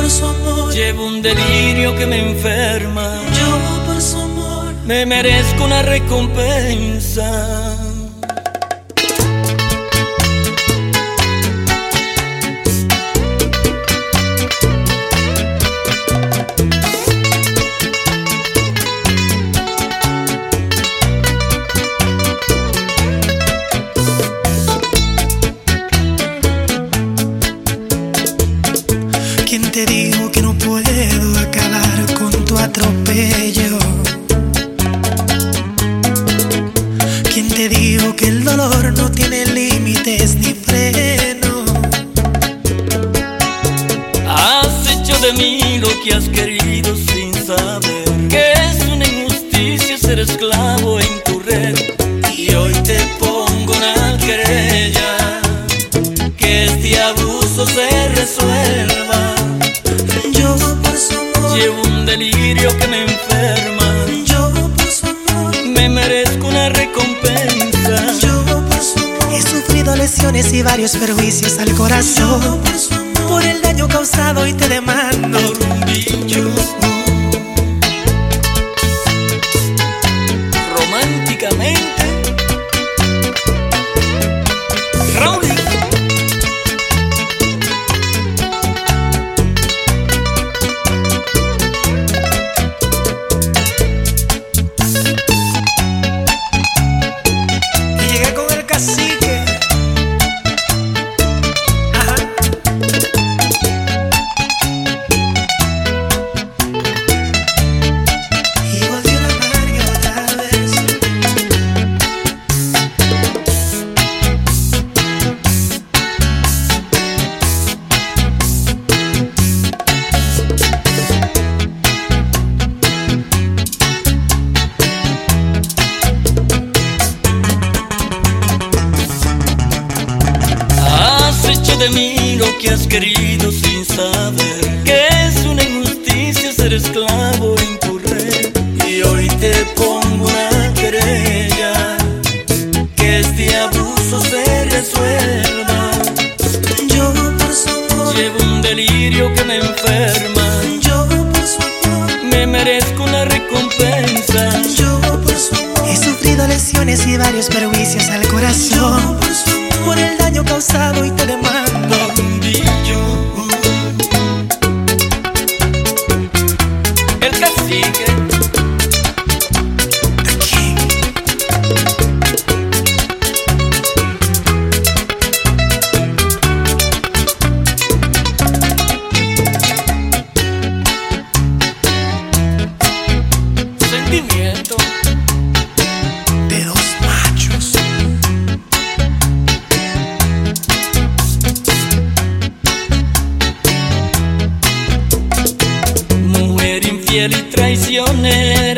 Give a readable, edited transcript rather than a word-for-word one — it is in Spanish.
por su amor. Llevo un delirio que me enferma. Yo por su amor me merezco una recompensa. ¿Quién te dijo que no puedo acabar con tu atropello? ¿Quién te dijo que el dolor no tiene límites ni freno? Has hecho de mí lo que has querido sin saber que es una injusticia ser esclavo en tu red. Y hoy te pongo una querella, que este abuso se resuelva. Yo por su amor Llevo un delirio que me enferma. Yo por su amor Me merezco una recompensa. Yo por su amor he sufrido lesiones y varios perjuicios al corazón. Yo por su amor por el daño causado y te demando Por un bicho. Románticamente Raúl. y llegué con el cacique. Ajá. Y volvió la amarga otra vez. Has hecho de mí lo que has querido sin saber que es una injusticia ser esclavo en tu red. Y hoy te pongo una querella, que este abuso se resuelva. Yo por su amor Llevo un delirio que me enferma. Yo por su amor Me merezco una recompensa. Yo por su amor he sufrido lesiones y varios perjuicios al corazón. Por su amor por el daño causado y te demando Un bicho. El cacique. The King. Sentimiento. De dos machos. Mujer infiel y traicionera,